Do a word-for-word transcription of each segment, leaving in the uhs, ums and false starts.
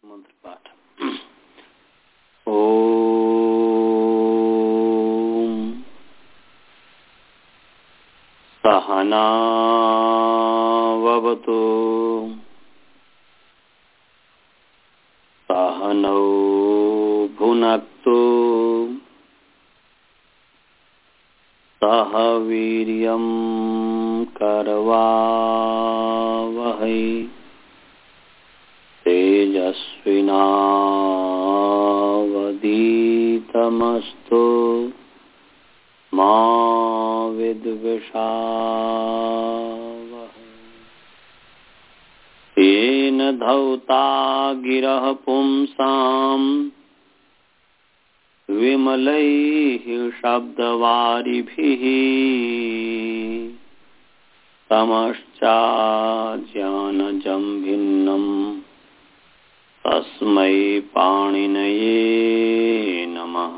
मंत्र पाठ। ओम सहनावतु सहनौ भुनक्तु सह वीर्यं करवावहै तेजस्विनावधीतमस्तु मा विद्विषावहै। येन धौता गिरः पुंसां विमलैः शब्दवारिभिः तमश्चाज्ञानजं भिन्नम् तस्मै पाणिनये नमः।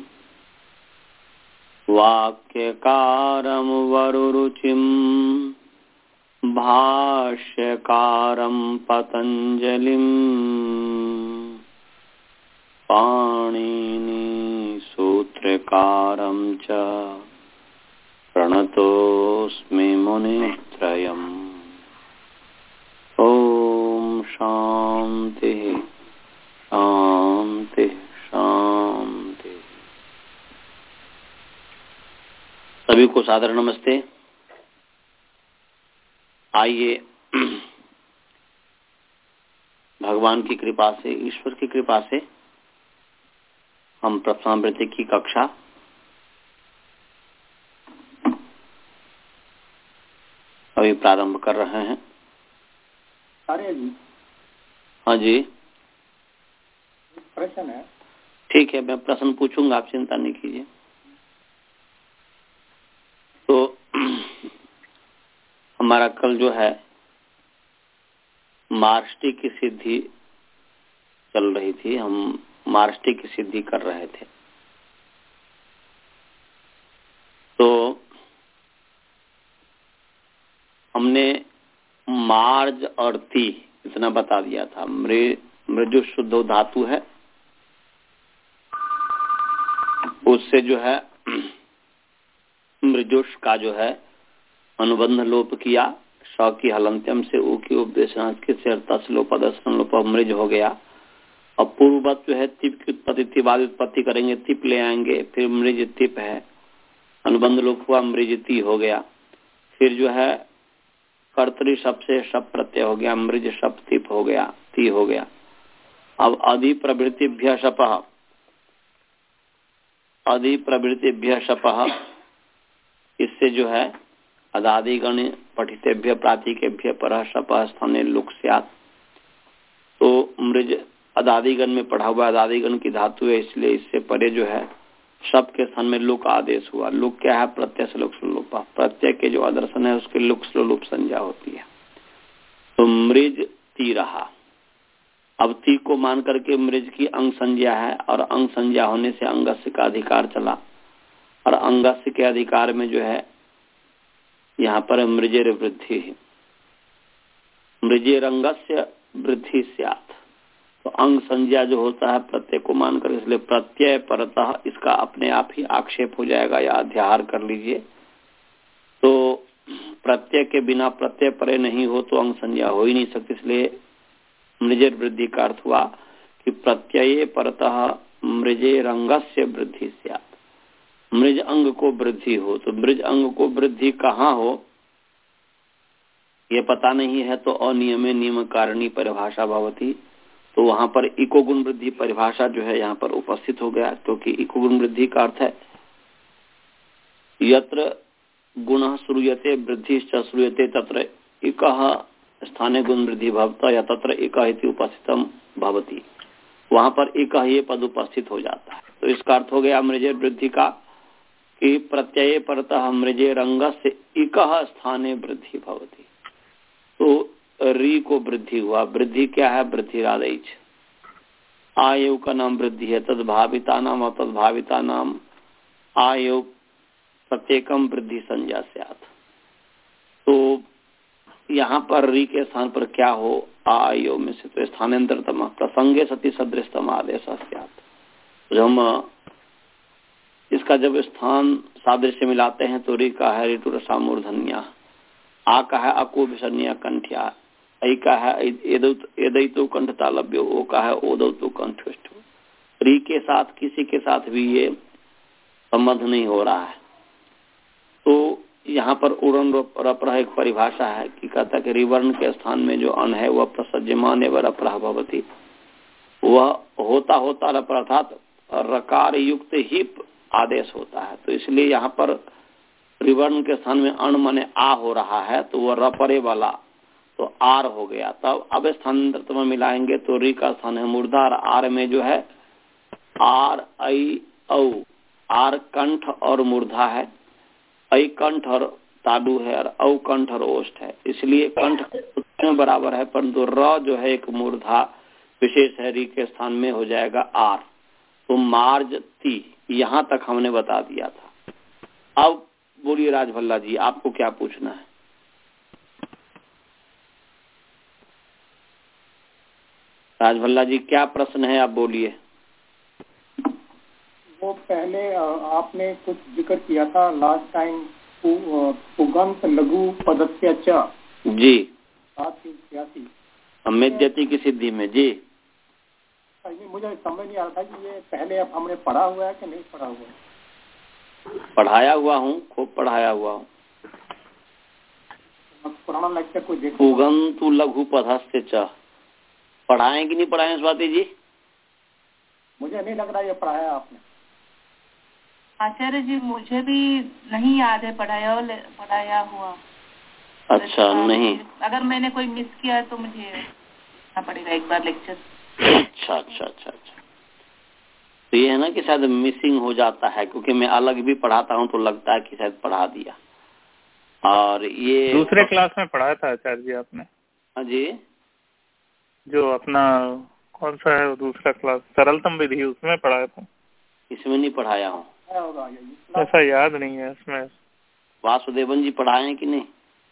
वाक्यकारं वरुरुचिं भाष्यकारं पतञ्जलिं पाणिनि सूत्रकारं च प्रणतोऽस्मि मुनित्रयम्। ओम शांति शांति शांति। सभी को सादर नमस्ते। आइए भगवान की कृपा से, ईश्वर की कृपा से हम प्रथमावृत्ति की कक्षा अभी प्रारंभ कर रहे हैं। अरे जी। हाँ जी, प्रश्न है। ठीक है, मैं प्रश्न पूछूंगा, आप चिंता नहीं कीजिए। तो हमारा कल जो है मार्ष्टी की सिद्धि चल रही थी, हम मार्ष्टी की सिद्धि कर रहे थे। तो हमने मार्ज और ती इतना बता दिया था। मृजु शुद्ध धातु है, उससे जो है मृजुष का जो है अनुबंध लोप किया, श की हलंत्यम से ऊ की उपदेशांत से तस्लोप दर्शन लोप मृज हो गया। अब पूर्ववत जो है तिप की उत्पत्ति तिवाद उत्पत्ति करेंगे, तिप ले आएंगे, फिर मृज तिप है, अनुबंध लोप हुआ, मृजती हो गया। फिर जो है कर्तरी शब्द से शब्द प्रत्यय हो गया, मृज शब्द तिप हो गया, ती हो गया। अब अधि प्रवृत्तिभ्य शपः, अधि प्रवृत्तिभ्य शपः, इससे जो है अदादिगण पठितेभ्य प्रातिकेभ्य परः शपः स्थाने लुक स्यात्। तो मृज अदादिगण में पढ़ा हुआ अदादिगण की धातु है, इसलिए इससे परे जो है शब्द के स्थान में लुक आदेश हुआ। लुक क्या है? प्रत्यय से लुक स्लोप, प्रत्यय के जो आदर्शन है उसके लुक स्लोप संज्ञा होती है। तो मृज ती रहा। अब ती को मान करके मृज की अंग संज्ञा है, और अंग संज्ञा होने से अंगस्य का अधिकार चला, और अंगस्य के अधिकार में जो है यहाँ पर मृजेर वृद्धि है। मृजेर अंगस्य वृद्धि स्यात्। तो अंग संज्ञा जो होता है प्रत्यय को मानकर, इसलिए प्रत्यय परतः इसका अपने आप ही आक्षेप हो जाएगा, या अध्याहार कर लीजिए। तो प्रत्यय के बिना प्रत्यय परे नहीं हो तो अंग संज्ञा हो ही नहीं सकती, इसलिए मृजेर वृद्धि का अर्थ हुआ कि प्रत्यय परतः मृजेर अंगस्य वृद्धि स्यात्। मृज अंग को वृद्धि हो, तो मृज अंग को वृद्धि कहाँ हो ये पता नहीं है, तो अनियमे नियम कारणीय परिभाषा भवती। तो वहां पर इको गुण वृद्धि परिभाषा जो है यहाँ पर उपस्थित हो गया, क्योंकि इको गुण वृद्धि का अर्थ है यत्र गुणः श्रूयते वृद्धिश्च श्रूयते तत्र इकः स्थाने गुण वृद्धि भवता, या तत्र इकः इति उपस्थितम भवति। वहां पर इकः ये पद उपस्थित हो जाता है। तो इसका अर्थ हो गया मृजेर वृद्धि का कि प्रत्यय परतः मृजेर अंगस्य इकः स्थाने वृद्धि भवति। तो री को वृद्धि हुआ। वृद्धि क्या है? वृद्धि रादैच। आयु का नाम वृद्धि है, तद्भाविता नाम और तद्भाविता नाम आयु प्रत्येकम वृद्धि संज्ञा स्यात्। तो यहाँ पर री के स्थान पर क्या हो आयो में से, तो स्थानांतरतम प्रसंगे सती सदृशतम आदेश। जब हम इसका जब स्थान सादृश्य मिलाते हैं तो री का है ऋतु रसा मूर्धन्या, आ का है अको विसन्या कंठ्या, ऐ का है एदैतो कंठ तालव्यो, ओ का है ओदैतो कंठस्थ। री के साथ किसी के साथ भी ये संबंध नहीं हो रहा है। तो यहाँ पर उड़न रपरह एक परिभाषा है कि कहता है कि रिवर्ण के स्थान में जो अन है वह प्रसज्यमान एवं रपरह भवति, वह होता होता रपर अर्थात रकार युक्त ही आदेश होता है। तो इसलिए यहाँ पर रिवर्ण के स्थान में अण माने आ हो रहा है, तो वह रपरे वाला तो आर हो गया। तब अब स्थानांतरित में मिलाएंगे तो री का स्थान है मूर्धा, और आर में जो है आर ऐ औ, आर कंठ और मूर्धा है, ऐ कंठ और तालु है, और औ कंठ और ओष्ठ है। इसलिए कंठ में बराबर है, परंतु र जो है एक मूर्धा विशेष है, री के स्थान में हो जाएगा आर। तो मार्ज ती यहाँ तक हमने बता दिया था। अब बोलिए राजभल्ला जी, आपको क्या पूछना है? राजभल्ला जी क्या प्रश्न है, आप बोलिए। वो पहले आपने कुछ जिक्र किया था लास्ट टाइम, पुगंत लघु पदस्य च जी छियासी अमेद्यति की सिद्धि में। जी मुझे समझ नहीं आ रहा था कि ये पहले अब हमने पढ़ा हुआ है कि नहीं पढ़ा हुआ है। पढ़ाया हुआ हूँ, खूब पढ़ाया हुआ हूँ। पुराना लेक्चर को देखो। पुगंतु लघु पदस्य च पढ़ाएं कि नहीं पढ़ाएं स्वाति जी? मुझे नहीं लग रहा ये पढ़ाया आपने। आचार्य जी मुझे भी नहीं याद है पढ़ाया पढ़ाया हुआ। अच्छा तो नहीं, अगर मैंने कोई मिस किया तो मुझे देखना पड़ेगा एक बार लेक्चर। अच्छा अच्छा अच्छा अच्छा तो ये है ना कि शायद मिसिंग हो जाता है, क्योंकि मैं अलग भी पढ़ाता हूँ तो लगता है कि शायद पढ़ा दिया। और ये दूसरे क्लास में पढ़ाया था आचार्य जी आपने? हाँ जी, जो अपना कौन सा है दूसरा क्लास, सरलतम विधि, उसमें पढ़ाया था। इसमें नहीं पढ़ाया हूँ, ऐसा याद नहीं है इसमें। वासुदेवन जी पढ़ाए हैं कि नहीं?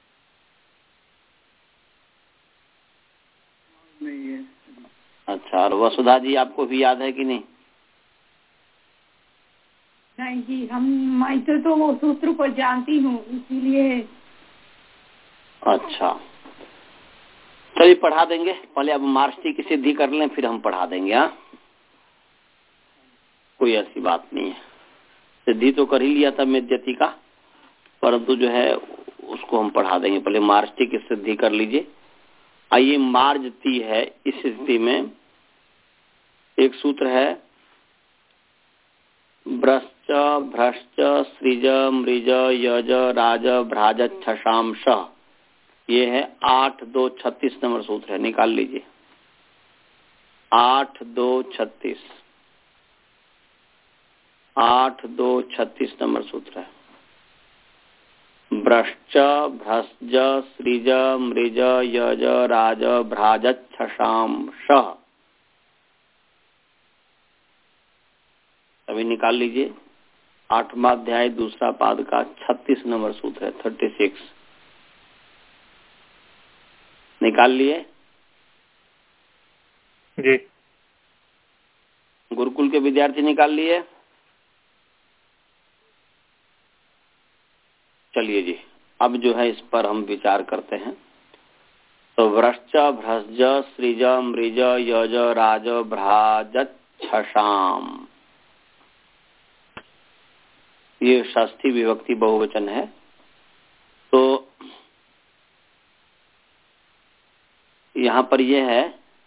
नहीं है। अच्छा, और वसुधा जी आपको भी याद है कि नहीं? नहीं जी, हम मैं तो, तो वो सूत्र को जानती हूँ इसीलिए। अच्छा चलिए पढ़ा देंगे, पहले अब मार्क्सटी की सिद्धि कर लें फिर हम पढ़ा देंगे। हाँ कोई ऐसी बात नहीं है, सिद्धि तो कर ही लिया था मेद्यति का, परंतु जो है उसको हम पढ़ा देंगे। पहले मार्क्सटी की सिद्धि कर लीजिए। आइए मार्जती है, इस स्थिति में एक सूत्र है भ्रश्च भ्रश्च सृज मृज यज राज भ्राज छशाम श, ये है आठ दो छत्तीस नंबर सूत्र है, निकाल लीजिए। आठ दो छत्तीस आठ दो छत्तीस नंबर सूत्र है। भ्रश्च भ्रस्ज सृज मृज यज राज भ्राज छशाम श, अभी निकाल लीजिए। आठवां अध्याय दूसरा पाद का छत्तीस नंबर सूत्र है, थर्टी सिक्स। निकाल लिए जी? गुरुकुल के विद्यार्थी निकाल लिए? चलिए जी, अब जो है इस पर हम विचार करते हैं। तो वृश्च भ्रज सृज मृज यज राज भ्राज छशाम, ये षष्ठी विभक्ति बहुवचन है। तो यहाँ पर यह है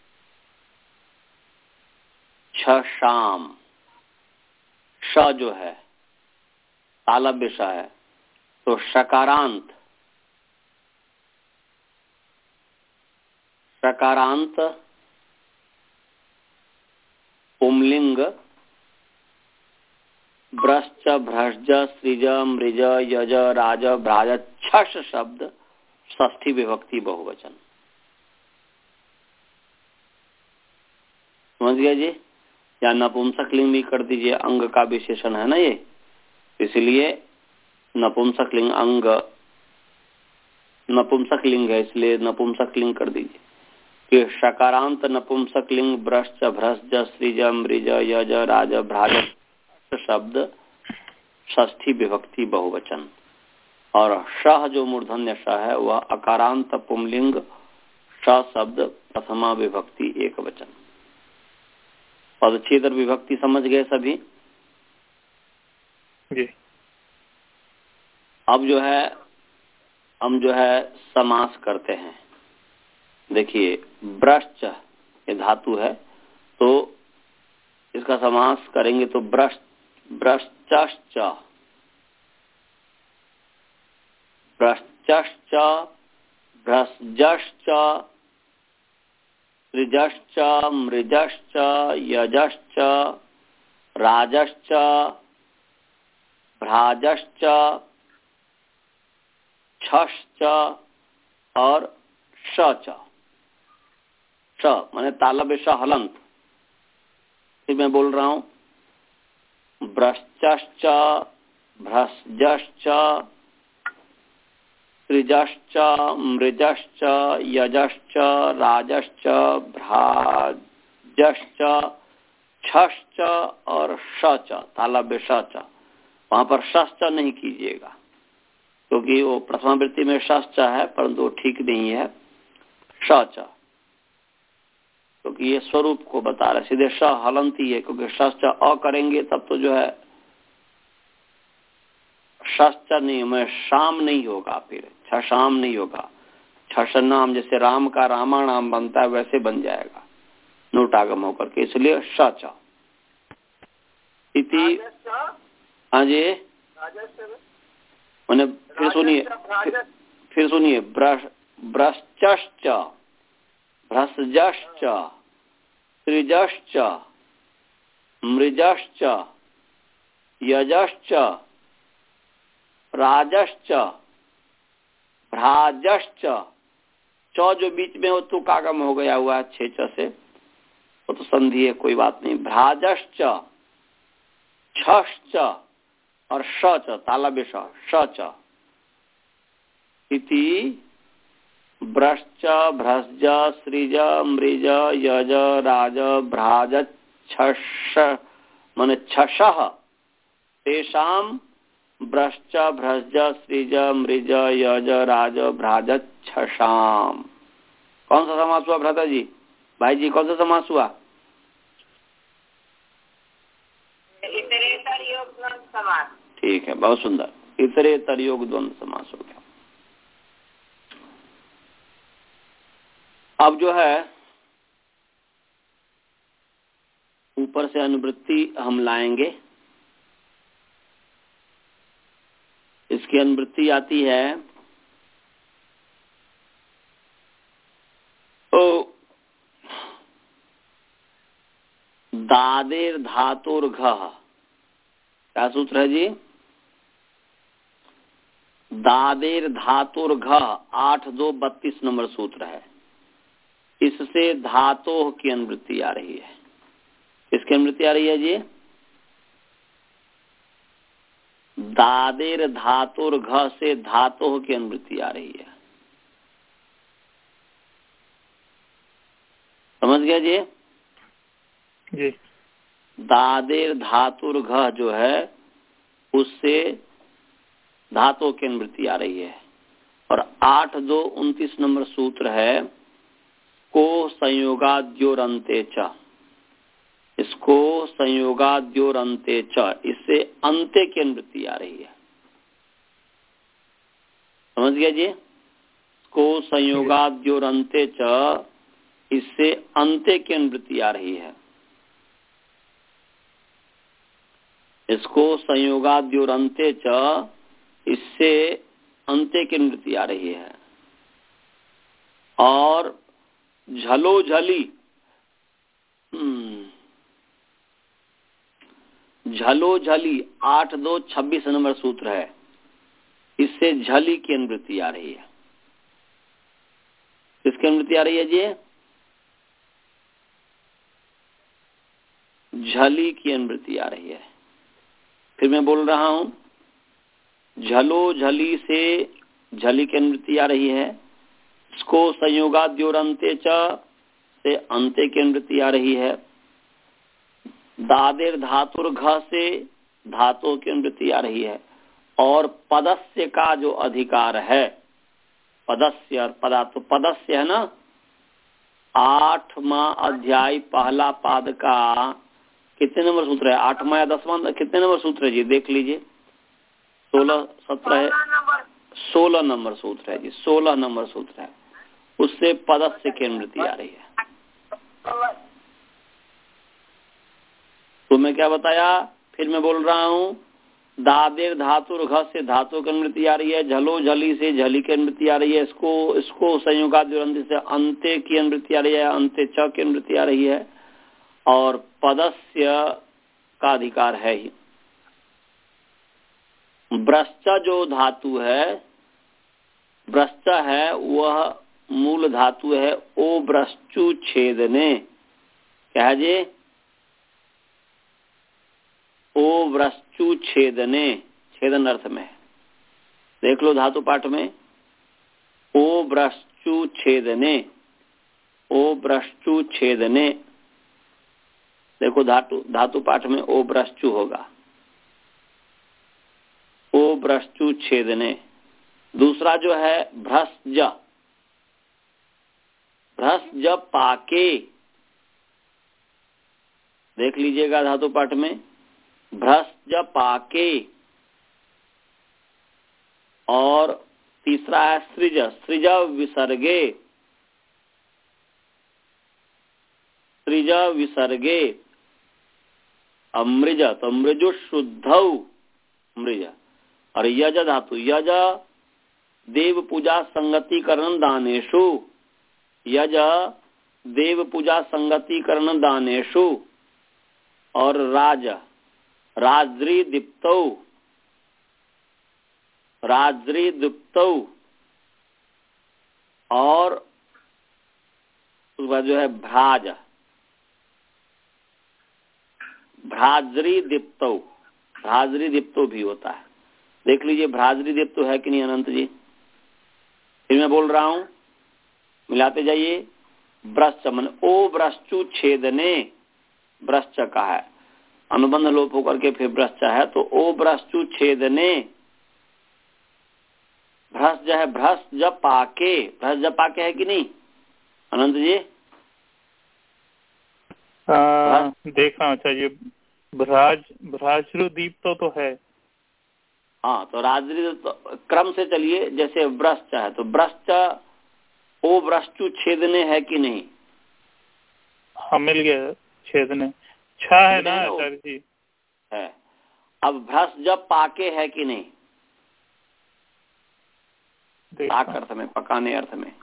छशाम, श जो है तालव्य श है, तो शकारांत शकारांत पुंलिंग भ्रश्च भ्रश्ज सृज मृज यज राज भ्राज छश शब्द षष्ठी विभक्ति बहुवचन। समझ गया जी? या नपुंसक लिंग भी कर दीजिए, अंग का विशेषण है ना ये, इसलिए नपुंसक लिंग अंग नपुंसक लिंग है इसलिए नपुंसक लिंग कर दीजिए कि शकारांत नपुंसक लिंग ब्रश्च भ्रश्च सृज मृज यज राज भ्राज शब्द षष्ठी विभक्ति बहुवचन, और श जो मूर्धन्य श है वह अकारांत पुंलिंग श शब्द प्रथमा विभक्ति एक वचन। पदच्छेद विभक्ति समझ गए सभी जी। अब जो है हम जो है समास करते हैं। देखिए ब्रश्च ये धातु है तो इसका समास करेंगे तो ब्रश्च ब्रश्चश्च ब्रश्चश्च भ्रश्चश्च सृजश्च मृजश्च यजश्च राजश्च भ्राजश्च छश्च और श श माने तालब श हलंत। फिर मैं बोल रहा हूं ब्रश्चश्च भ्रश्चश्च सृजश्च मृजश्च यजश्च राजश्च भ्राजश्च छश्च और शच तालब शच। वहां पर शश्च नहीं कीजिएगा क्योंकि वो प्रथमा वृत्ति में शश्च है परंतु वो ठीक नहीं है शच, क्योंकि ये स्वरूप को बता रहे सीधे श हलंती है क्योंकि शश्च अ करेंगे तब तो जो है शश्च नहीं में शाम नहीं होगा, फिर छशाम नहीं होगा। छशनाम जैसे राम का रामा नाम बनता है वैसे बन जाएगा नोटागम होकर के, इसलिए शच इति। हाँ जी मैंने फिर सुनिए फिर, फिर सुनिए ब्रश्चश्च भ्रश्चश्च सृजश्च मृजश्च यजश्च राजश्च भ्राजश्च। च जो बीच में हो तो कागम हो गया हुआ है छे च से वो तो संधि है कोई बात नहीं। भ्राजश्च छश्च और शच तालब शच इति ब्रश्च भ्रश्च सृज मृज यज राज भ्राज छश माने छशः तेषां ब्रश्च भ्रश्च सृज मृज यज राज भ्राज छशाम। कौन सा समास हुआ भ्राता जी? भाई जी कौन सा समास हुआ? इतरेतर योग द्वंद्व समास। ठीक है बहुत सुंदर, इतरेतर योग द्वंद्व समास हो गया। अब जो है ऊपर से अनुवृत्ति हम लाएंगे। इसकी अनुवृत्ति आती है तो दादेर धातुर घ। क्या सूत्र है जी? दादेर धातुर घ आठ दो बत्तीस नंबर सूत्र है। इससे धातों की अनुवृत्ति आ रही है। किसकी अनुवृत्ति आ रही है जी? दादेर धातुर घ से धातों की अनुवृत्ति आ रही है। समझ गया जी? जी। दादेर धातुर घ जो है उससे धातु की अनुवृत्ति आ रही है। और आठ दो उनतीस नंबर सूत्र है को संयोगाद्योरंते च। इसको संयोगाद्योरंते च इससे अंत्य की अनुवृत्ति आ रही है। समझ गया जी? को संयोगाद्योरंते च इससे अंत्य की अनुवृत्ति आ रही है। इसको संयोगाद्योरंते च इससे अंत्य की अनुवृत्ति आ रही है। और झलो झली झलो झली आठ दो छब्बीस नंबर सूत्र है। इससे झली की अनुवृत्ति आ रही है। किसकी अनुवृत्ति आ रही है जी? झली की अनुवृत्ति आ रही है। फिर मैं बोल रहा हूं झलो झली से झली की अनुवृत्ति आ रही है। इसको संयोगाद्योरंते च से अंते की अनुवृत्ति आ रही है। दादेर धातुर घ से धातु की अनुवृत्ति आ रही है। और पदस्य का जो अधिकार है, पदस्य और पदा, तो पदस्य है ना, आठवां अध्याय पहला पाद का कितने नंबर सूत्र है? आठवां या दसवां, कितने नंबर सूत्र है जी? देख लीजिए। सोलह सत्रह है, सोलह नंबर सूत्र है जी, सोलह नंबर सूत्र है। उससे पदस्य की अनुवृत्ति आ रही है। तो मैं क्या बताया, फिर मैं बोल रहा हूँ, दादेर धातु घ से धातु की अनुवृत्ति आ रही है। झलो झली से झली की अनुवृत्ति आ रही है। इसको इसको संयोगाद्योरंते से अंत्य की अनुवृत्ति आ रही है। अंत्य च की अनुवृत्ति आ रही है। और पदस्य का अधिकार है ही। ब्रश्च जो धातु है, ब्रश्च है वह मूल धातु है ओ ब्रश्चु छेदने। क्या है जी? ओ ब्रश्चु छेदने, छेदन अर्थ में। देख लो धातु पाठ में, ओ ब्रश्चु छेदने, ओ ब्रश्चु छेदने। देखो धातु धातु पाठ में ओ ब्रश्चु होगा, ओ ब्रश्चु छेदने। दूसरा जो है भ्रस्ज, भ्रस्ज पाके। देख लीजिएगा धातु पाठ में, भ्रस्ज पाके। और तीसरा है सृज, सृज विसर्गे, सृज विसर्गे। अमृज, तो मृजु शुद्धौ मृज। और यज धातु, यज देव पूजा संगतिकरण दानेषु, यज देव पूजा संगतिकरण दानेषु। और राज, राज्री दीप्तौ, राज्री दीप्तौ। और उसके बाद जो है भ्राज, भ्राज्री दीप्तौ, भ्राज्री दीप्तौ भी होता है। देख लीजिए भ्राज्री दीप्तौ है कि नहीं अनंत जी? फिर मैं बोल रहा हूं, मिलाते जाइए। ब्रश्च मन ओ ब्रश्चु छेदने, ब्रश्च का है, अनुबंध लोप होकर के फिर ब्रश्च है, तो ओ ब्रश्चु छेदने। भ्रस है, भ्रस जब पाके, भ्रस जब पाके है कि नहीं अनंत जी? आ, देखा। अच्छा ये भ्राज, भ्राजृदीप तो, तो है। हाँ, तो राजरी तो क्रम से चलिए। जैसे ब्रश्च है तो ब्रश्च ओ ब्रश्चु छेदने है कि नहीं? हाँ मिल गया, छेदने छा है ना आचार्य जी? है। अब भ्रस जब पाके है कि नहीं? पाक अर्थ में, पकाने अर्थ में।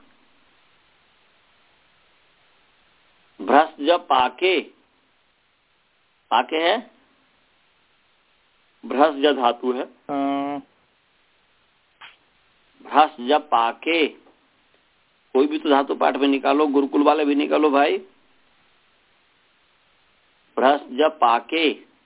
भ्रस जब पाके, पाके है, भ्रस जब धातु है। भ्रस जब पाके, कोई भी तो धातु पाठ में निकालो, गुरुकुल वाले भी निकालो भाई। भ्रस जब पाके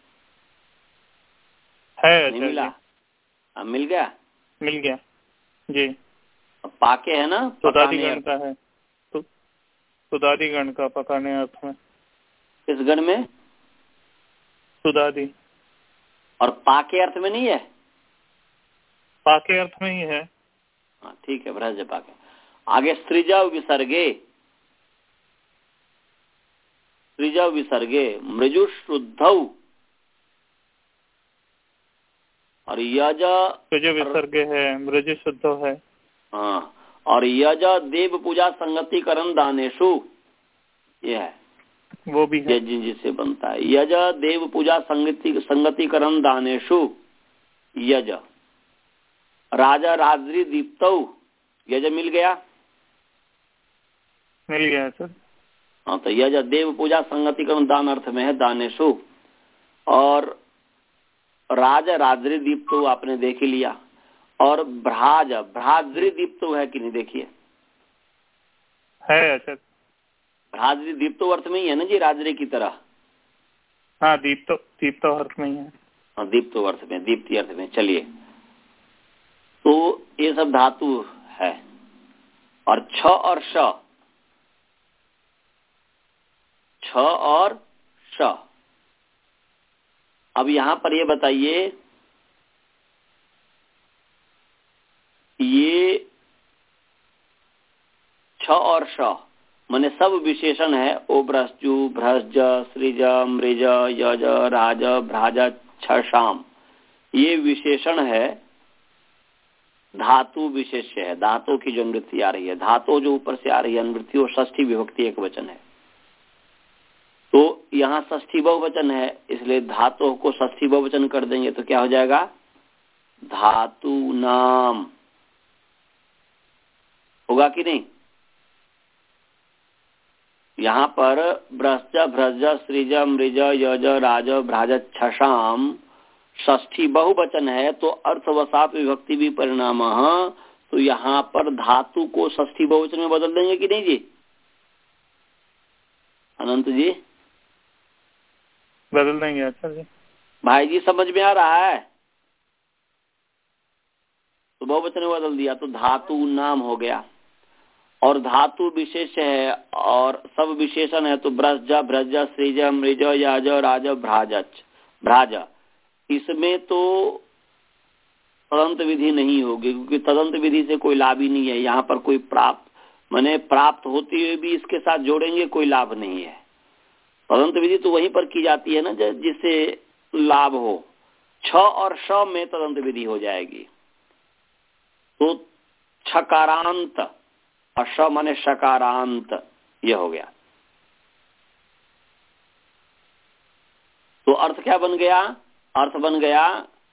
है, नहीं मिला? आ, मिल गया, मिल गया जी। पाके है ना, सुदादि गण का है, तो सुदादि गण का पकाने अर्थ में। किस गण में? सुदादि। और पाके अर्थ में नहीं है? पाके अर्थ में ही है। हाँ ठीक है, भ्रज पाके। आगे सृज विसर्गे, सृज विसर्गे मृजु शुद्धौ। और यज विसर्गे है, मृजु शुद्धौ है। हाँ, और यज देव पूजा संगतिकरण दानेशु, ये है, वो भी है, यज जिससे बनता है। यज देव पूजा संगति संगतिकरण दानेशु, यज। राजा राजरी दीप्तौ, यज मिल गया, मिल गया सर। हाँ, तो यज देव पूजा संगतिकरण दान अर्थ में है, दानेशु। और राज राजरी दीप्तौ आपने देख ही लिया। और भ्राज, भ्राजरी दीप्तौ है कि नहीं? देखिए है। अच्छा, भ्राजरी दीप्तौ अर्थ में ही है ना जी, राजरी की तरह। हाँ, दीप्तो, दीप्तो अर्थ में ही है। हाँ, दीप्तो अर्थ में, दीप्ति अर्थ में। चलिए, तो ये सब धातु है। और छ और श, छ और श। अब यहां पर ये बताइए, ये छ और श माने सब विशेषण है। ओ भ्रस्जु, भ्रस्ज, सृज, मृज, यज, राज, भ्राज, छ, शाम, ये विशेषण है, धातु विशेष्य है। धातु की जो निवृत्ति आ रही है, धातु जो ऊपर से आ रही है निवृत्ति, वो षष्ठी विभक्ति एक वचन है। तो यहाँ षष्ठी बहुवचन है, इसलिए धातु को षष्ठी बहुवचन कर देंगे तो क्या हो जाएगा? धातु नाम होगा कि नहीं? यहाँ पर भ्रष्ट, भ्रज, सृज, मृज, यज, राज, भ्राज, छशाम षष्ठी बहुवचन है, तो अर्थवसात विभक्ति भी परिणाम। तो यहाँ पर धातु को षष्ठी बहुवचन में बदल देंगे कि नहीं जी? अनंत जी बदल देंगे। अच्छा जी, भाई जी समझ में आ रहा है? तो बहुवचन में बदल दिया तो धातु नाम हो गया। और धातु विशेष है और सब विशेषण है, तो ब्रज, भ्रज, सृज, मृज, याज, राज, भ्राज, भ्राज, इसमें तो तदंत विधि नहीं होगी, क्योंकि तदंत विधि से कोई लाभ ही नहीं है। यहाँ पर कोई प्राप्त माने प्राप्त होते हुए भी इसके साथ जोड़ेंगे, कोई लाभ नहीं है। तदंत विधि तो वहीं पर की जाती है ना जिससे लाभ हो। छ और श में तदंत विधि हो जाएगी, तो छकारांत और श माने शकारांत, यह हो गया। तो अर्थ क्या बन गया? अर्थ बन गया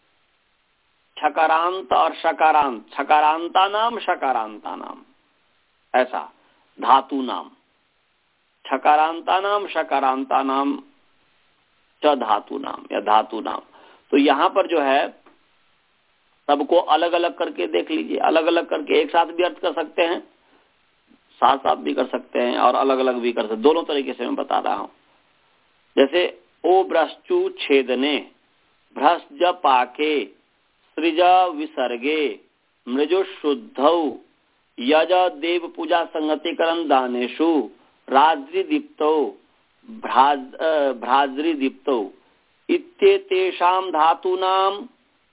छकारांत और शकारांत, छकारांता नाम शकारांता नाम, ऐसा धातु नाम, छकारांता नाम शकारांता नाम च धातु नाम या धातु नाम। तो यहाँ पर जो है सबको अलग अलग करके देख लीजिए, अलग अलग करके एक साथ भी अर्थ कर सकते हैं, साथ साथ भी कर सकते हैं और अलग अलग भी कर सकते हैं। दोनों तरीके से मैं बता रहा हूं। जैसे ओ भ्रष्टु छेदने, भ्रष्ट पाके, सृज विसर्गे, मृजु शुद्धौ, यज देव पूजा संगतिकरण दानेशु, राजि दीप्तौ, भ्राज भ्राजि दीप्तौ इत्येतेषां धातूनां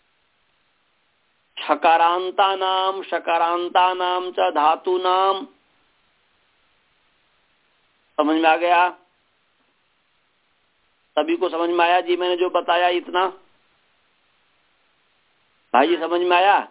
छकारांतानां शकारांतानां च धातूनां। समझ में आ गया? सभी को समझ में आया जी? मैंने जो बताया इतना भाई जी समझ में आया?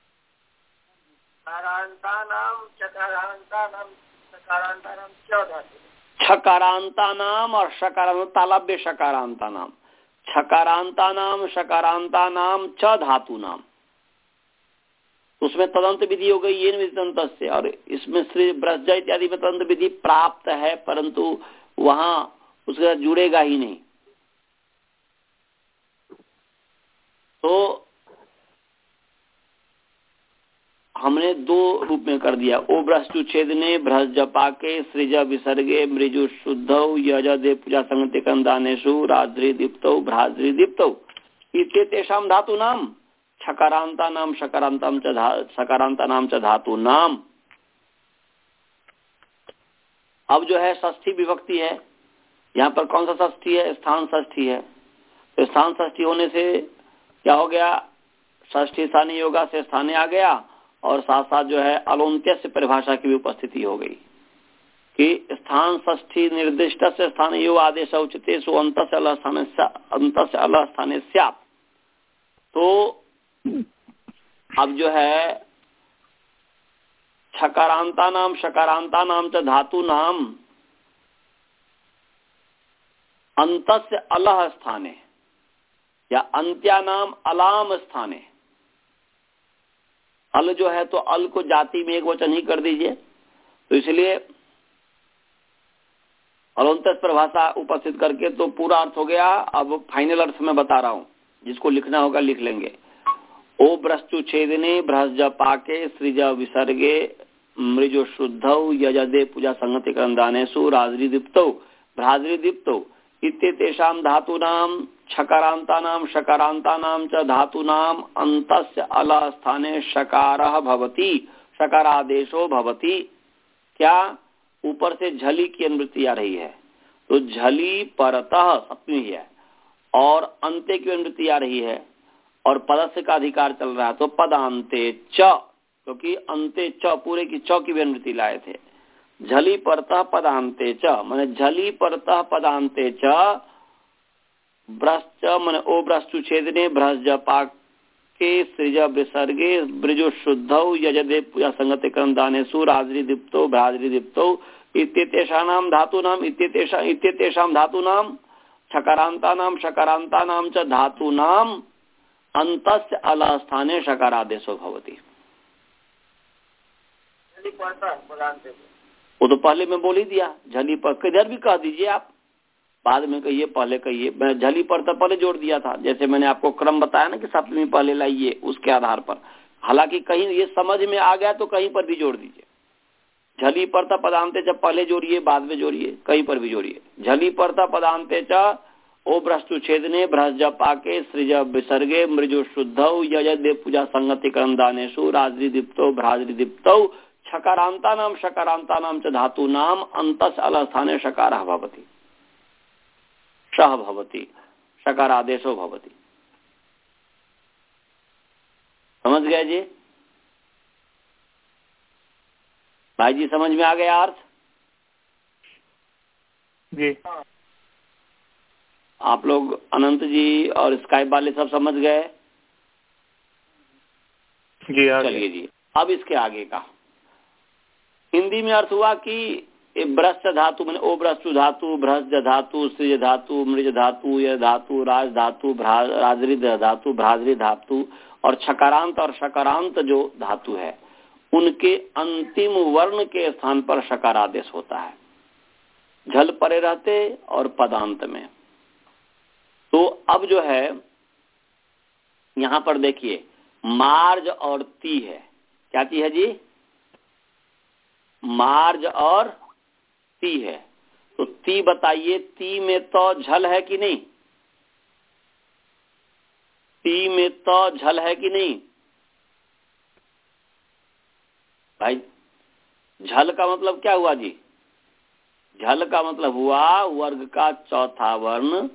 छकारांता नाम और शकारांत, तालव्य शकारांता नाम, छकारांता नाम शकारांता नाम च धातु नाम। उसमें तदंत विधि हो गई ये निमित्त से, और इसमें श्री ब्रज इत्यादि में तदंत विधि प्राप्त है, परंतु वहां उसके साथ जुड़ेगा ही नहीं। तो हमने दो रूप में कर दिया। ओ भ्रष्टु छेदने, भ्रज जपाके, सृज विसर्गे, मृजु शुद्धौ, यज देव पूजा संगतिकरण दानेशु, राद्रि दीप्तौ, भ्राद्रि दीप्तौ इत्येतेषां धातु नाम छकारांता नाम शकारांताम च सकारांता नाम च धातु नाम। अब जो है षष्ठी विभक्ति है, यहाँ पर कौन सा षष्ठी है? स्थान षष्ठी है। तो स्थान षष्ठी होने से क्या हो गया? षष्ठी स्थानीय योगा से स्थानीय आ गया, और साथ साथ जो है अलोन्त्य से परिभाषा की भी उपस्थिति हो गई कि स्थान षष्ठी निर्दिष्ट से स्थानीय योग आदेश उचिते सो अंत से अलग स्थान अंत से अलग स्थाने स्यात्। तो अब जो है छकारांता नाम शकारांता नाम च धातु नाम अंत से अलह स्थाने या अंत्या नाम अलाम स्थाने। अल जो है तो अल को जाति में एक वचन ही कर दीजिए, तो इसलिए अलोन्त परिभाषा उपस्थित करके तो पूरा अर्थ हो गया। अब फाइनल अर्थ में बता रहा हूं, जिसको लिखना होगा लिख लेंगे। ओ भ्रष्टु छेदने, भ्रज पाके, सृज विसर्गे, मृजु शुद्धौ, यजदे पूजा संगतिकरण दानेशु, राजरि दीप्तौ, भ्राजरि दीप्तौ इत्येतेषां धातूनां छकारांतानाम शकारांतानाम च धातूनाम अंतस्य अल स्थाने शकारः भवति, शकारादेशो भवति। क्या? ऊपर से झली की अनुवृत्ति आ रही है तो झली परतः सप्तमी है, और अंत्य की अनुवृत्ति आ रही है और पदस्य का अधिकार चल रहा है तो पदांते च, क्योंकि अंत्य च पूरे की च की भी अनुवृत्ति लाए थे। झली परतः पदांते च माने झली परतः पदांते च ब्रश्च माने ओ ब्रश्चु छेदने भ्रज पाके सृज विसर्गे ब्रजो शुद्धौ यजदे पूजा संगति क्रम दानेषु राजरी दीप्तो भ्राजरी दीप्तो इत्येतेषाणाम धातूनाम इत्येतेषा इत्येतेषाम धातूनाम छकारांतानाम शकारांतानाम च धातूनाम अंतस्य अल स्थाने शकारादेशो भवति। वो तो पहले मैं बोल ही दिया, झली पर किधर भी कह दीजिए आप, बाद में कहिए पहले कहिए। मैं झली पर तो पहले जोड़ दिया था, जैसे मैंने आपको क्रम बताया ना कि सप्तमी पहले लाइए उसके आधार पर। हालांकि कहीं ये समझ में आ गया तो कहीं पर भी जोड़ दीजिए। झली परता पदांते जब पहले जोड़िए बाद में जोड़िए, कहीं पर भी जोड़िए। झली परता पदांते च ओ भ्रष्टु छेदने भ्रज पाके सृज विसर्गे मृजु शुद्धौ यजदे पूजा संगति क्रम दानेषु राजरी दीप्तो भ्राजरी दीप्तौ छकारांतानाम शकारांतानाम च धातूनाम अंतस् अल स्थाने शकारः भवति, शः भवति, शकारादेशो भवति। समझ गए जी? भाई जी समझ में आ गया अर्थ? जी। आप लोग अनंत जी और स्काइप वाले सब समझ गए? जी चलिए जी, अब इसके आगे का हिंदी में अर्थ हुआ कि ब्रश्च धातु मैंने ओ ब्रश्चु धातु, भ्रज धातु, सृज धातु, मृज धातु, य धातु, राज धातु, राजरी धातु, भ्राजरी धातु और छकारांत और शकारांत जो धातु है उनके अंतिम वर्ण के स्थान पर शकारादेश होता है, झल परे रहते और पदांत में। तो अब जो है यहां पर देखिए मार्ज और ती है। क्या चीज है जी? मार्ज और ती है। तो ती बताइए, ती में तो झल है कि नहीं? ती में तो झल है कि नहीं भाई? झल का मतलब क्या हुआ जी? झल का मतलब हुआ वर्ग का चौथा वर्ण,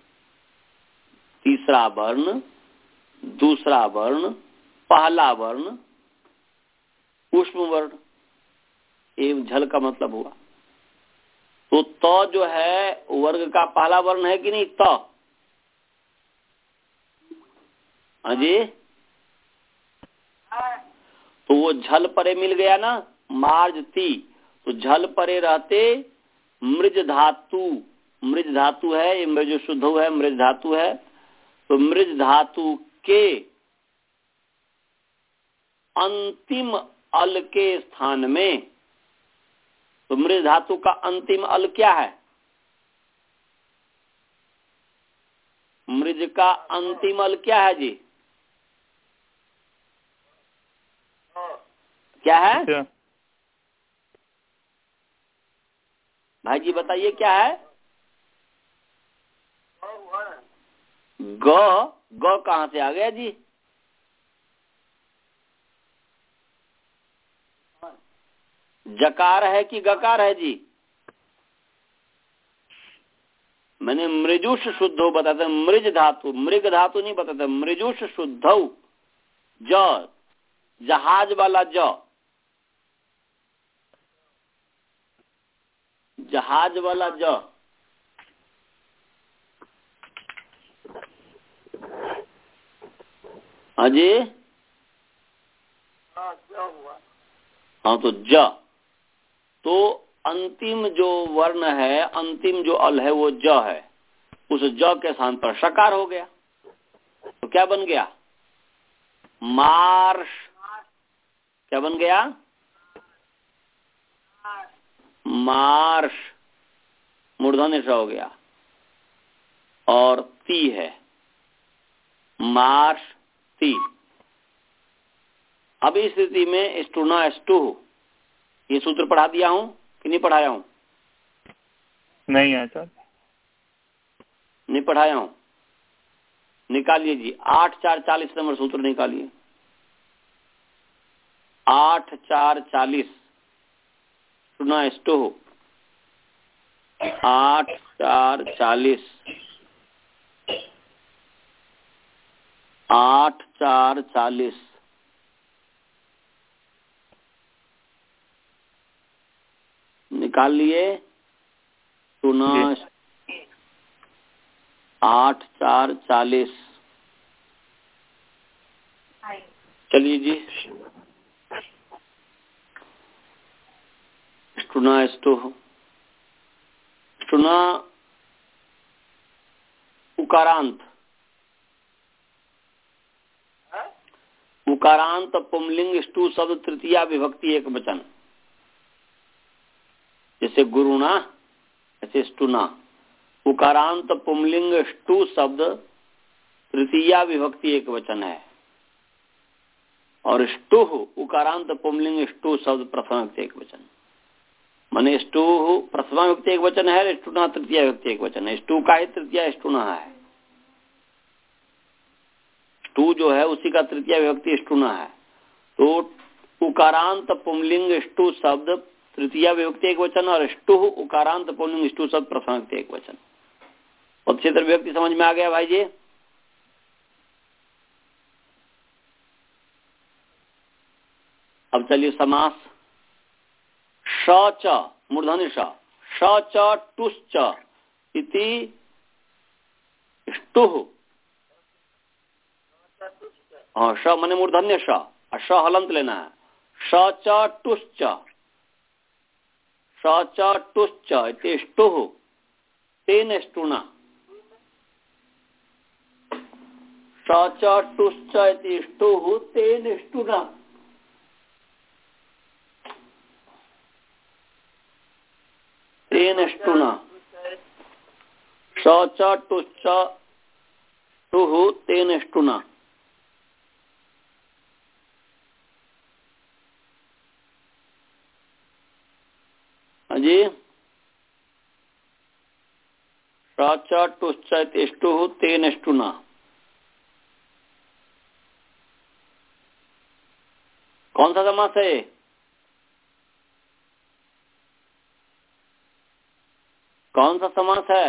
तीसरा वर्ण, दूसरा वर्ण, पहला वर्ण, पुष्प वर्ण, ये झल का मतलब हुआ। तो त जो है वर्ग का पहला वर्ण है कि नहीं? त हाँ जी, तो वो झल परे मिल गया ना, मार्ज ती। तो झल परे रहते मृज धातु, मृज धातु है, ये मृज शुद्ध है, मृज धातु है। तो मृज धातु के अंतिम अल के स्थान में, तो मृज धातु का अंतिम अल क्या है? मृज का अंतिम अल क्या है जी? क्या है भाई जी? बताइए क्या है? ग। ग कहां से आ गया जी? जकार है कि गकार है जी? मैंने मृजुष शुद्धो बताते, मृज धातु, मृग धातु नहीं बताते, मृजुष शुद्धौ, ज जहाज वाला ज, जहाज वाला ज। हाँ जी, हाँ तो ज, तो अंतिम जो वर्ण है, अंतिम जो अल है वो ज है, उस ज के स्थान पर शकार हो गया। तो क्या बन गया? मार्श। क्या बन गया? मार्श, मूर्धन्य स हो गया। और ती है, मार्श ती। अब इस स्थिति में स्टूना स्टू, ये सूत्र पढ़ा दिया हूं कि नहीं पढ़ाया हूं? नहीं आचार्य, नहीं पढ़ाया हूं। निकालिए जी, आठ चार चालीस नंबर सूत्र निकालिए। आठ चार चालीस सुना स्टो हो। आठ चार चालीस, आठ चार चालीस। निकाल लिए सुना। आठ चार चालीस। चलिए जी, स्टुना स्टो स्टुना उकारांत, उकारांत पुमलिंग स्टू शब्द तृतीया विभक्ति एक वचन, जैसे गुरुणा ऐसे स्टुना। उकारांत पुमलिंग स्टू शब्द तृतीया विभक्ति एक वचन है, और स्टुह उकारांत पुमलिंग स्टू शब्द प्रथमा विभक्ति एक वचन। माने स्टुह प्रथमा विभक्ति एक वचन है, स्टुना तृतीया विभक्ति एक वचन है। स्टू का ही तृतीया स्टुना है। स्टू जो है उसी का तृतीया विभक्ति स्टुना है। तो उकारांत पुमलिंग स्टू शब्द तृतीया विभक्ति एक वचन, और स्टुह उकारांत पुमलिंग स्टू शब्द प्रथमा विभक्ति एक वचन। पदच्छेद विभक्ति समझ में आ गया भाई जी? अब चलिए समास। श च मूर्धन्य श, श च टुश्च इति स्टुह। हाँ, श माने मूर्धन्य श, श हलंत लेना है। श च टुश्च, श च टुश्च इति स्टुह तेन स्टुना। श च टुश्च इति स्टुह तेन स्टुना। तेन स्टुना। श च टुश्च टुह तेन स्टुना। जी, श च टुश्च इति स्टुह तेन स्टुना। कौन सा समास है? कौन सा समास है?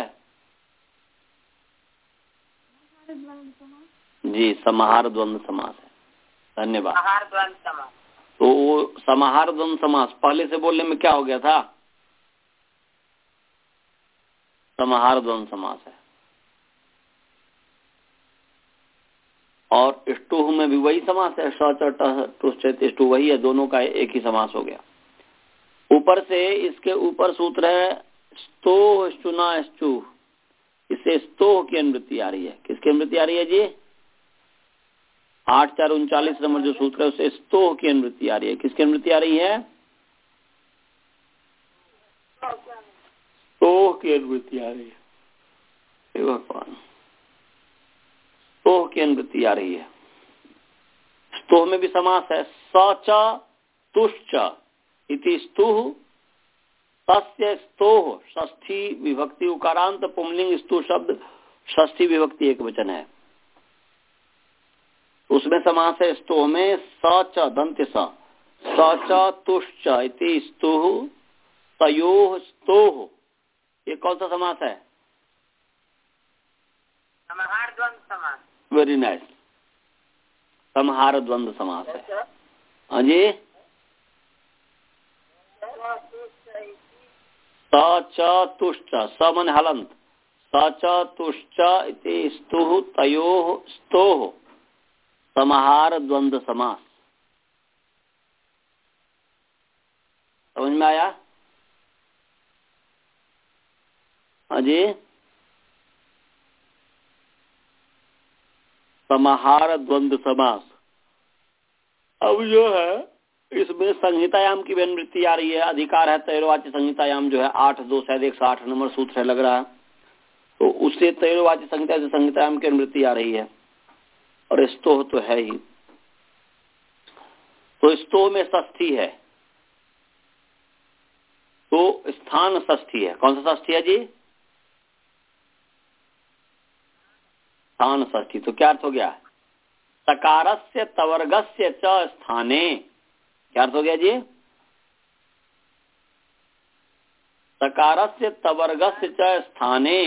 जी, समाहार द्वंद्व समास है। धन्यवाद। समाहार द्वंद्व समास। तो वो समाहार द्वंद्व समास पहले से बोलने में क्या हो गया था? समाहार द्वंद्व समास है। और स्टुह में भी वही समास है। श च टुश्च स्टुह वही है, दोनों का एक ही समास हो गया। ऊपर से इसके ऊपर सूत्र है स्तोह स्टुना स्टुह। इससे स्तोह की अनुवृत्ति आ रही है। किसकी अनुवृत्ति आ रही है जी? आठ चार उनचालीस नंबर जो सूत्र है उससे स्तोह की अनुवृत्ति आ रही है। किसकी अनुवृत्ति आ रही है? स्तोह की अनुवृत्ति आ रही है। भगवान, स्तोह की अनुवृत्ति आ रही है। स्तोह में भी समास है। स च तुश्च इति स्तुह तस्य स्तोह षष्ठी विभक्ति उकारांत पुंलिंग स्तु शब्द षष्ठी विभक्ति एक वचन है। उसमें समास है स्तोह में स च दंत्य स स च तुश्च इति स्तुह तयोः स्तोह। ये कौन सा समास है? समाहार द्वंद्व समास। वेरी नाइस, समाहार द्वंद्व समास है। हाँ जी, स च तुश्च, स मन हलंत, स च तुश्च इति स्तुः तयोः स्तोः समाहार द्वंद्व समास। समझ में आया? हाँ जी, समाहार द्वंद्व समास। अब जो है इसमें संहितायाम की अनुवृत्ति आ रही है। अधिकार है तैरोवाच्य संहितायाम जो है आठ दो शायद एक सौ आठ नंबर सूत्र है लग रहा है। तो उससे तैरोवाच्य संहिता से संहितायाम की अनुवृत्ति आ रही है। और स्तोह तो है ही। तो स्तोह में षष्ठी है, तो स्थान षष्ठी है। कौन सा षष्ठी है जी? स्थान षष्ठी। तो क्या अर्थ हो गया? सकारस्य तवर्गस्य च स्थाने, क्या अर्थ हो गया जी? सकारस्य तवर्गस्य च स्थाने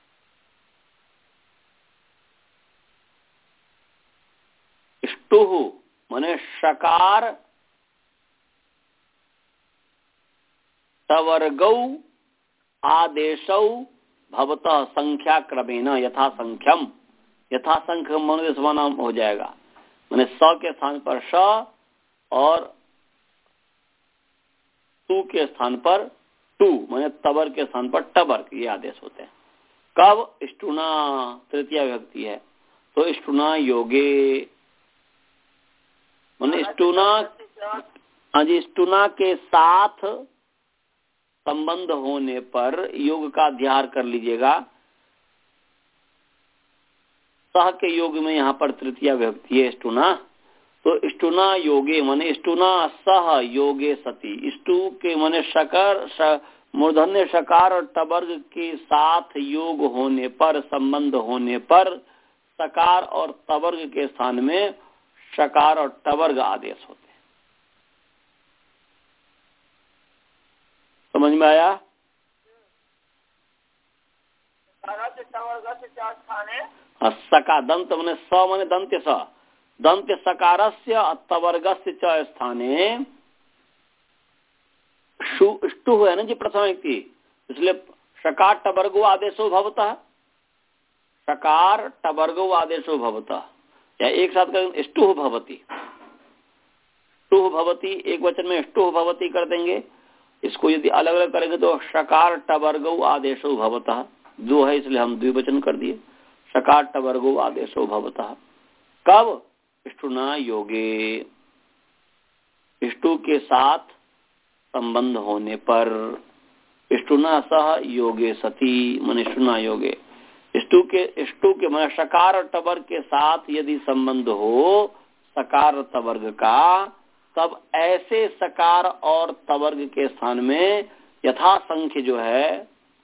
ष्टुः माने शकार तवर्गौ आदेशौ भवतः संख्या क्रमेण यथा संख्यम, यथा संख्य मनुष्य समानाम हो जाएगा। माने स के स्थान पर श और तू के स्थान पर टू, माने तबर के स्थान पर टबर, ये आदेश होते हैं। कब? स्टुना तृतीय विभक्ति है, तो स्टुना योगे माने स्टुना, हाँ जी, स्टुना के साथ संबंध होने पर योग का अध्यार कर लीजिएगा। सह के योग में यहाँ पर तृतीय विभक्ति है स्टुना, तो स्टुना योगे माने स्टुना सह योगे सती। स्टु के माने शकर श, मूर्धन्य शकार और टवर्ग के साथ योग होने पर, संबंध होने पर सकार और तवर्ग के स्थान में शकार और टवर्ग आदेश होते हैं। समझ में आया? सका दंत माने स माने दंत्य स, दंत्य सकारस्य तवर्गस्य च स्थाने ष्टु है ना जी प्रथम व्यक्ति, इसलिए शकार टवर्गो आदेशो भवतः, शकार टवर्गो आदेशो भवतः, या एक साथ करेंगे ष्टुः भवति, ष्टुः भवति एक वचन में ष्टुः भवति कर देंगे। इसको यदि अलग अलग करेंगे तो शकार टवर्गो आदेशो भवतः, जो है इसलिए हम द्विवचन कर दिए, शकार टवर्गो आदेशो भवतः। कब? स्टुना योगे, स्टु के साथ संबंध होने पर। स्टुना सह योगे सती मन स्टुना योगे, स्टु के स्टु के मन शकार और टवर्ग के साथ यदि संबंध हो सकार तवर्ग का, तब ऐसे सकार और तवर्ग के स्थान में यथा संख्य जो है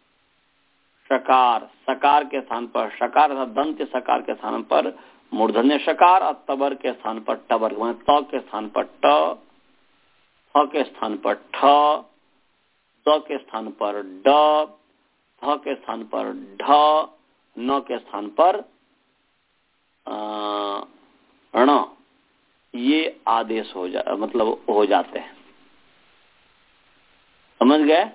शकार, सकार के स्थान पर शकार तथा दंत्य सकार के स्थान पर मूर्धन्य शकार और तवर्ग के स्थान पर टवर्ग, माने त के स्थान पर ट, फ के स्थान पर ठ, द के स्थान पर ड, थ के स्थान पर ढ, न के स्थान पर ण, ये आदेश हो जा मतलब हो जाते हैं। समझ गए?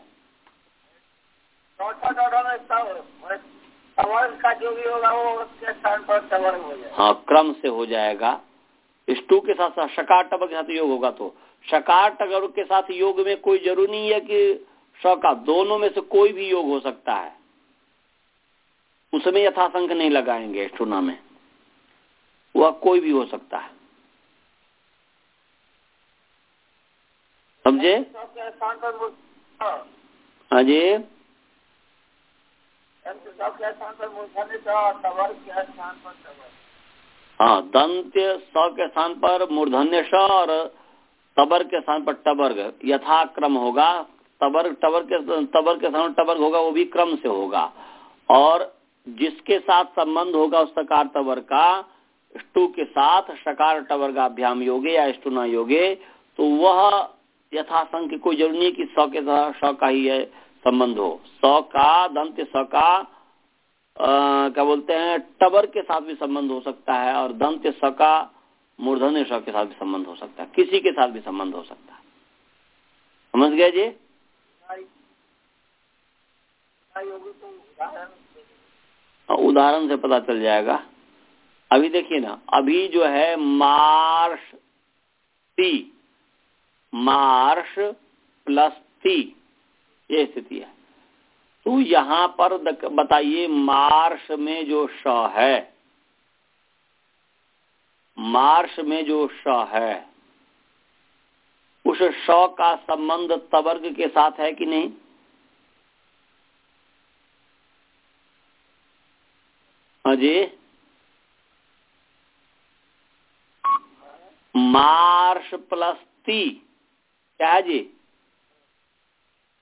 का जो भी होगा वो उसके स्थान पर टवर्ग हो जाएगा। हाँ, क्रम से हो जाएगा। स्टू के साथ साथ शकार टवर्ग के साथ योग होगा, तो शकार टवर्ग के साथ योग में कोई जरूरी नहीं है कि श का, दोनों में से कोई भी योग हो सकता है, उसमें यथासंख्य नहीं लगाएंगे। स्टूना में वह कोई भी हो सकता है। समझे? हाँ जी, हाँ, दंत्य स के स्थान पर मूर्धन्य श और तबर के स्थान पर टवर्ग यथाक्रम होगा। तवर्ग टवर्ग के तवर्ग के स्थान पर टवर्ग होगा, वो भी क्रम से होगा। और जिसके साथ संबंध होगा उस सकार तवर्ग का स्टू के साथ शकार टवर्गाभ्याम योगे या स्टुना योगे, तो वह यथासंख्य कोई जरूरी नहीं कि स के साथ श का ही है संबंध हो। स का दंत्य स का आ, क्या बोलते हैं टबर के साथ भी संबंध हो सकता है, और दंत्य स का मूर्धन्य स के साथ भी संबंध हो सकता है, किसी के साथ भी संबंध हो सकता है। समझ गए जी? उदाहरण से पता चल जाएगा। अभी देखिए ना, अभी जो है मार्श ती, मार्श प्लस ती, ये स्थिति है। तो यहाँ पर बताइए, मार्श में जो श है, मार्श में जो श है, उस श का संबंध तवर्ग के साथ है कि नहीं? हाँ जी, मार्श प्लस ती क्या है जी?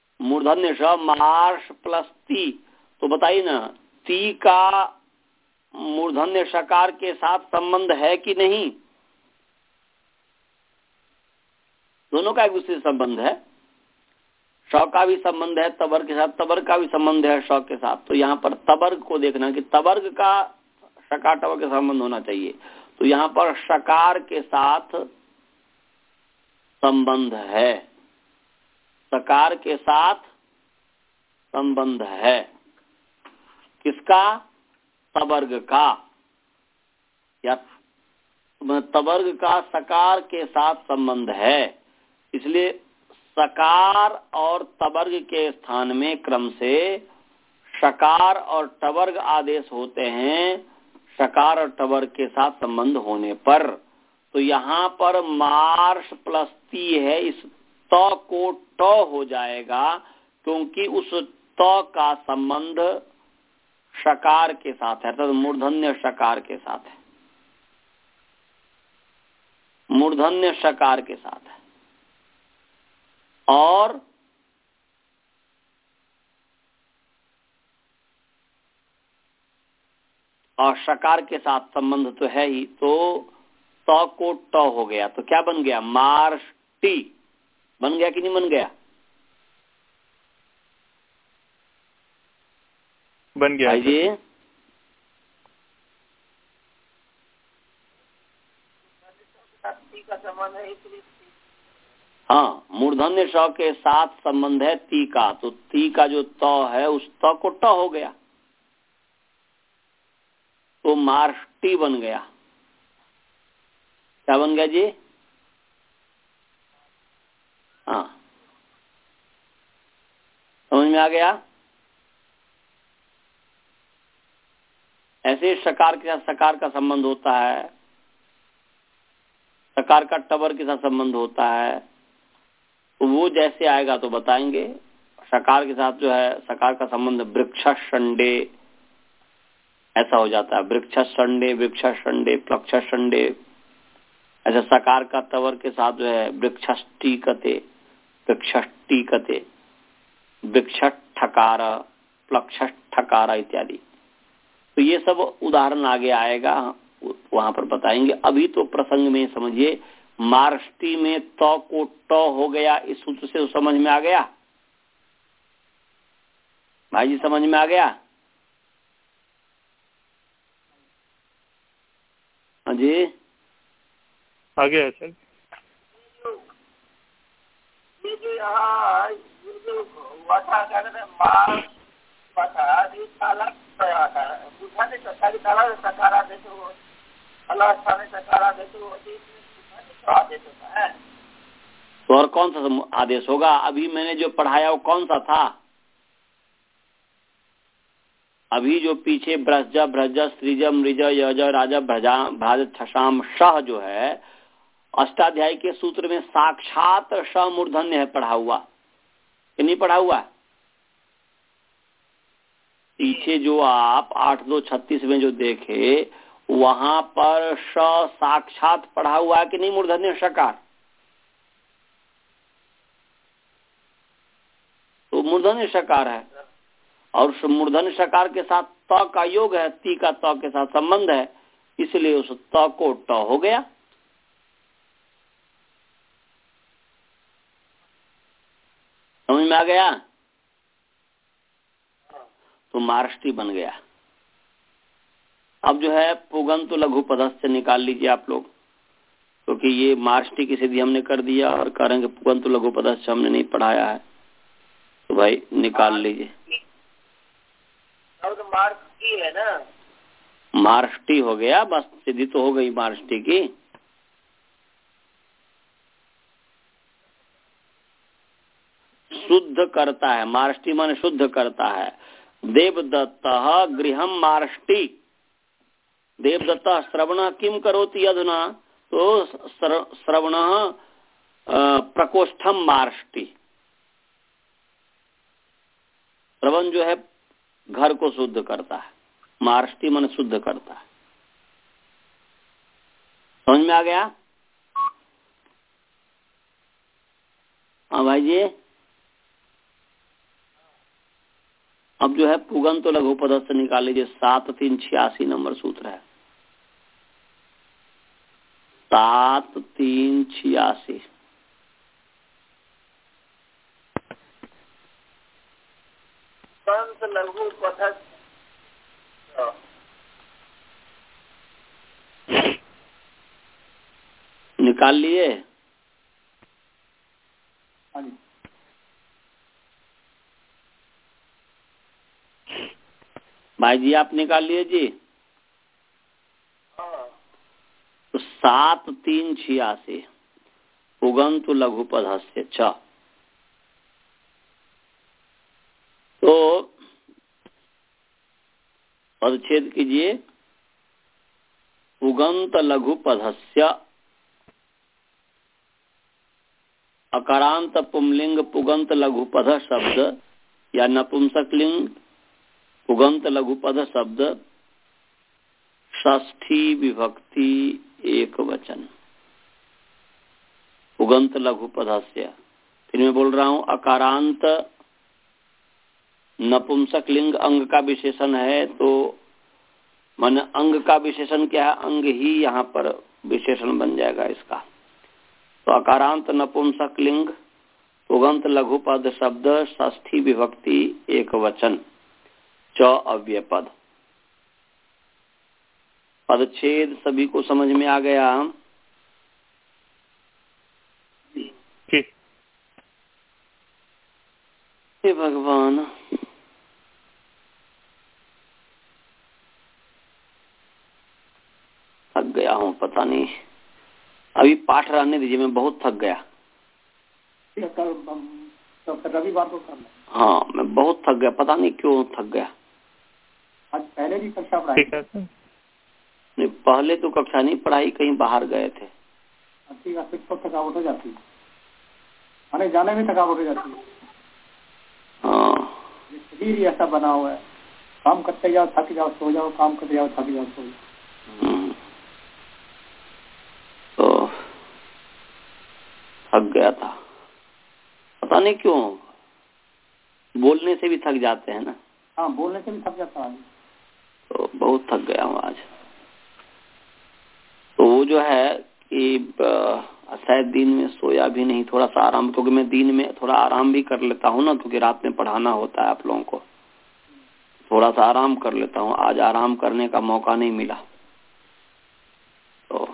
मूर्धन्य श, मार्श प्लस ती। तो बताइए ना, ती का मूर्धन्य षकार के साथ संबंध है कि नहीं? दोनों का एक दूसरे से संबंध है। श का भी संबंध है तवर्ग के साथ, तवर्ग का भी संबंध है श के साथ। तो यहाँ पर तवर्ग को देखना कि तवर्ग का षकार टवर्ग के संबंध होना चाहिए। तो यहाँ पर षकार के साथ संबंध है, षकार के साथ संबंध है। किसका? तवर्ग का, या तवर्ग का षकार के साथ संबंध है। इसलिए षकार और तवर्ग के स्थान में क्रम से षकार और टवर्ग आदेश होते हैं षकार और टवर्ग के साथ संबंध होने पर। तो यहाँ पर मार्श प्लस ती है, इस त को ट हो जाएगा क्योंकि उस त का संबंध षकार के साथ है, अर्थात मूर्धन्य षकार के साथ है, मूर्धन्य षकार के साथ है। और और षकार के साथ संबंध तो है ही, तो त को ट हो गया। तो क्या बन गया? मार्ष्टी बन गया कि नहीं बन गया? बन गया जी। हाँ, मूर्धन्य ष के साथ संबंध है ती का, तो ती का जो त है उस त को ट हो गया, तो मार्ष्टी बन गया। क्या बन गया जी? हाँ, समझ में आ गया? ऐसे षकार के साथ सकार का संबंध होता है, सकार का टवर के साथ संबंध होता है। तो वो जैसे आएगा तो बताएंगे। सकार के साथ जो है सकार का संबंध वृक्ष संडे ऐसा हो जाता है, वृक्ष संडे, वृक्ष संडे, प्लक्ष संडे। ऐसा सकार का तवर के साथ जो है वृक्षष्टिकते, वृक्षष्टिकते, वृक्ष ठकार, प्लक्ष ठकार इत्यादि। तो ये सब उदाहरण आगे आएगा, वहां पर बताएंगे। अभी तो प्रसंग में समझिए, मार्ष्टी में त को ट हो गया, इस सूत्र से समझ में आ गया भाई जी? समझ में आ गया? हाँ जी, आ गया सर। ये जो यहाँ ये जो वाथा कहते हैं मार वाथा ये अलग आता है, बुझाने सरकारी ताला सकारा दे तो अलग स्थाने सकारा दे तो आदेश होता है। तो और कौन सा आदेश होगा? अभी मैंने जो पढ़ाया वो कौन सा था? अभी जो पीछे ब्रज भ्रज सृज मृज यज राज भ्रजा भ्राज छशाम शह जो है अष्टाध्यायी के सूत्र में साक्षात श मूर्धन्य है पढ़ा हुआ कि नहीं पढ़ा हुआ? पीछे जो आप आठ दो छत्तीस में जो देखे वहां पर श साक्षात पढ़ा हुआ है कि नहीं? मूर्धन्य षकार, तो मूर्धन्य षकार है। और मूर्धन्य षकार के साथ त का योग है, ती का त के साथ संबंध है, इसलिए उस त को ट हो गया। समझ में आ गया? तो मार्ष्टी बन गया। अब जो है पुगंत लघु पदस्थ निकाल लीजिए आप लोग, क्योंकि ये मार्ष्टी की सिद्धि हमने कर दिया और कह रहे हैं कि पुगंत लघु पदस्थ हमने नहीं पढ़ाया है, तो भाई निकाल लीजिए। अब तो मार्ष्टी है ना, मार्ष्टी हो गया, बस सिद्धि तो हो गई मार्ष्टी की। शुद्ध करता है, मार्ष्टी माने शुद्ध करता है। देवदत्त गृहम मार्ष्टी, देवदत्त श्रवण किम करोति अधुना, तो श्रवण प्रकोष्ठम मार्ष्टी। श्रवण जो है घर को शुद्ध करता है, मार्ष्टी मन शुद्ध करता है। समझ में आ गया? हाँ भाई जी, अब जो है पुगंत तो लघु पदस्थ निकाल लीजिए। सात तीन छियासी नंबर सूत्र है, सात तीन छियासी। पुगंत लघु पदस्थ निकाल लिए? हाँ जी। भाई जी आप निकाल लिए जी? तो सात तीन छियासी पुगंत लघु पदस्य छ। तो पदच्छेद कीजिए। पुगंत लघु पदस्य अकारांत पुंलिंग पुगंत लघु पद शब्द या नपुंसकलिंग पुगंत लघु पद शब्द षष्ठी विभक्ति एक वचन। पुगंत लघु पदस्य फिर मैं बोल रहा हूं अकारांत नपुंसकलिंग अंग का विशेषण है, तो मन अंग का विशेषण क्या है? अंग ही यहाँ पर विशेषण बन जाएगा इसका। तो अकारांत नपुंसकलिंग पुगंत लघु पद शब्द षष्ठी विभक्ति एक वचन च अव्यय पद। पदच्छेद सभी को समझ में आ गया? हे भगवान, थक गया हूँ, पता नहीं। अभी पाठ रहने दीजिए, मैं बहुत थक गया। कल तो रविवार को करना। हाँ मैं बहुत थक गया, पता नहीं क्यों थक गया। आज पहले भी कक्षा पढ़ाई? नहीं पहले तो कक्षा नहीं पढ़ाई, कहीं बाहर गए थे। ठीक है, फिर तो थकावट हो जाती है, आने जाने में थकावट हो जाती है। हाँ शरीर ऐसा बना हुआ है, काम करते जाओ थक जाओ सो जाओ, काम करते जाओ थक जाओ सो जाओ। तो थक गया था, पता नहीं क्यों। बोलने से भी थक जाते हैं ना। हाँ बोलने से भी थक जाता है। तो बहुत थक गया हूँ आज। तो वो जो है कि शायद दिन में सोया भी नहीं, थोड़ा सा आराम, क्योंकि मैं दिन में थोड़ा आराम भी कर लेता हूँ ना, क्योंकि रात में पढ़ाना होता है आप लोगों को, थोड़ा सा आराम कर लेता हूँ। आज आराम करने का मौका नहीं मिला। तो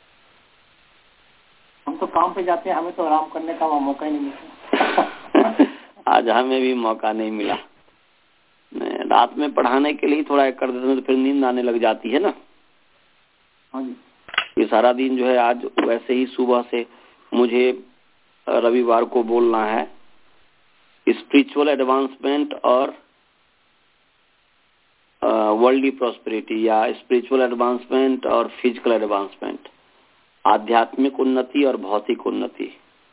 हम तो काम पे जाते हैं, हमें तो आराम करने का मौका ही नहीं मिलता। आज हमें भी मौका नहीं मिला। रात में पढ़ाने के लिए थोड़ा कर देते हैं, तो फिर नींद आने लग जाती है ना। हाँ जी। ये सारा दिन जो है आज वैसे ही सुबह से मुझे रविवार को बोलना है स्पिरिचुअल एडवांसमेंट और वर्ल्डली प्रॉस्पेरिटी, या स्पिरिचुअल एडवांसमेंट और फिजिकल एडवांसमेंट, आध्यात्मिक उन्नति और भौतिक उन्नति।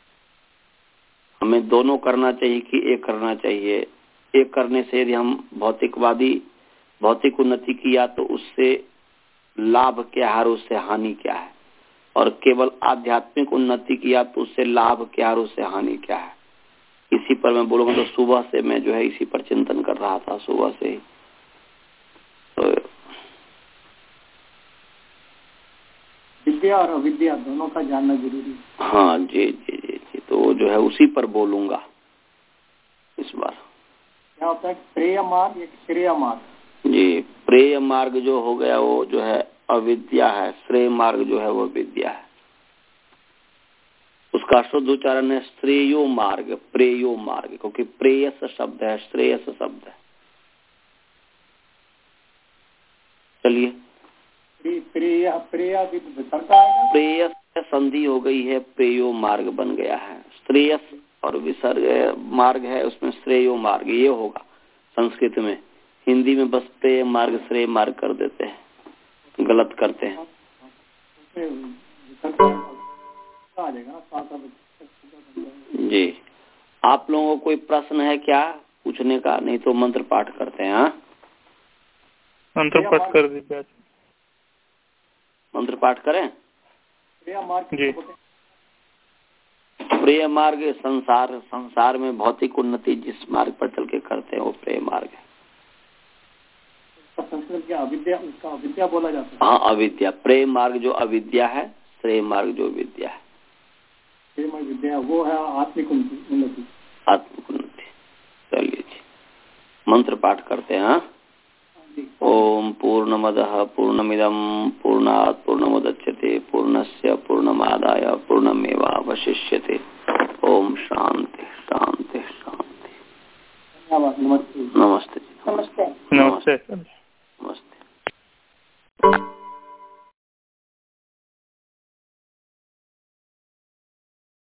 हमें दोनों करना चाहिए कि एक करना चाहिए? एक करने से यदि हम भौतिकवादी भौतिक उन्नति किया तो उससे लाभ क्या है और उससे हानि क्या है, और केवल आध्यात्मिक उन्नति किया तो उससे लाभ क्या है और उससे हानि क्या है। इसी पर मैं बोलूंगा। तो सुबह से मैं जो है इसी पर चिंतन कर रहा था, सुबह से ही। तो विद्या और अविद्या दोनों का जानना जरूरी है। हाँ जी जी जी जी। तो जो है उसी पर बोलूंगा इस बार। क्या होता है प्रेय मार्ग या श्रेय मार्ग? जी, प्रेय मार्ग जो हो गया वो जो है अविद्या है, श्रेय मार्ग जो है वो विद्या है। उसका शुद्ध उच्चारण है श्रेयो मार्ग, प्रेयो मार्ग, क्योंकि प्रेयस शब्द है, श्रेयस शब्द है। चलिए, प्रेय प्रेयस संधि हो गई है, प्रेयो मार्ग बन गया है। श्रेयस और विसर्ग मार्ग है, उसमें श्रेयो मार्ग ये होगा संस्कृत में। हिंदी में बस प्रेय मार्ग श्रेय मार्ग कर देते हैं, गलत करते हैं। जी, आप लोगों को कोई प्रश्न है क्या पूछने का? नहीं तो मंत्र पाठ करते हैं। हाँ, मंत्र पाठ कर दीजिए। मंत्र पाठ करें जी। प्रेय मार्ग संसार संसार में भौतिक उन्नति जिस मार्ग पर चल के करते हैं वो प्रेय मार्ग है। मतलब क्या अविद्या, उसका अविद्या बोला जाता है? हाँ, अविद्या। प्रेम मार्ग जो अविद्या है, श्रेय मार्ग जो विद्या है, प्रेम विद्या वो है आत्मिक उन्नति। आत्मिक उन्नति। चलिए जी, मंत्र पाठ करते हैं। ओम पूर्णमदः पूर्णमिदं पूर्णात् पूर्णमुदच्यते पूर्णस्य पूर्णमादाय पूर्णमेवावशिष्यते। ओम शांति शांति शांति। नमस्ते नमस्ते नमस्ते नमस्ते।